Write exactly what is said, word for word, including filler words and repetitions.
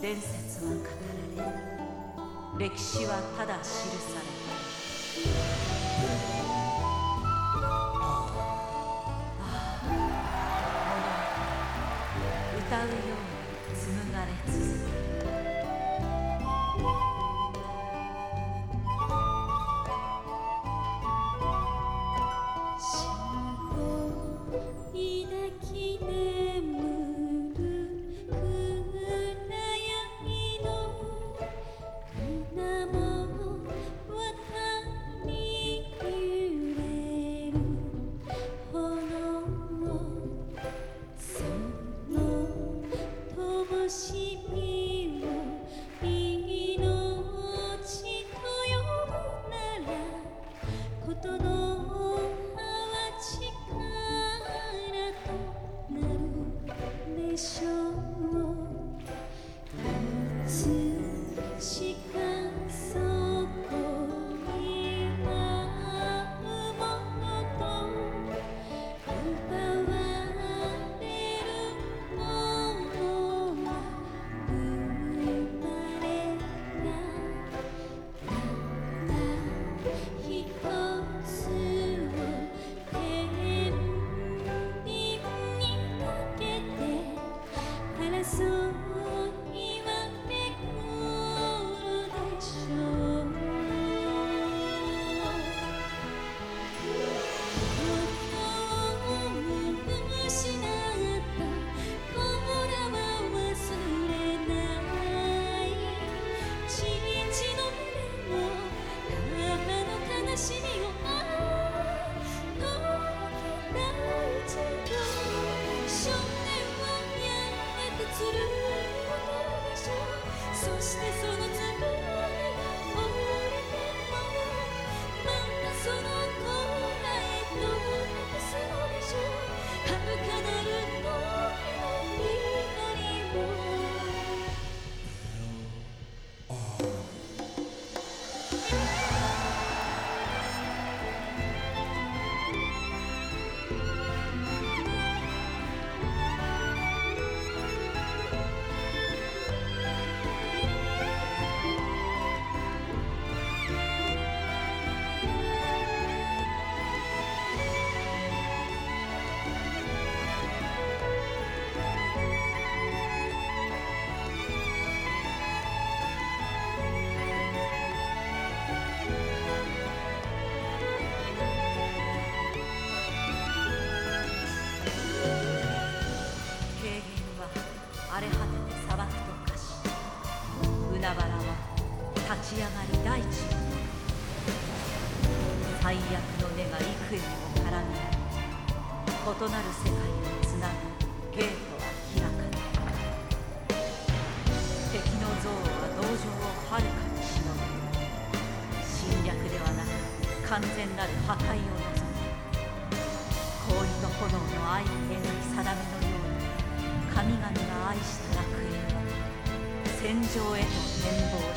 伝説は語られ、歴史はただ記された。ああ、物語歌うように紡がれ続ける。荒れ果てて砂漠と化し、海原は立ち上がり大地に。最悪の根が幾重にも絡み合い、異なる世界をつなぐゲートは開かれる。敵の憎悪は同情をはるかにしのぐ。侵略ではなく完全なる破壊を望む。氷と炎の相描き定めのように、神々が愛した楽園は戦場へと変貌した。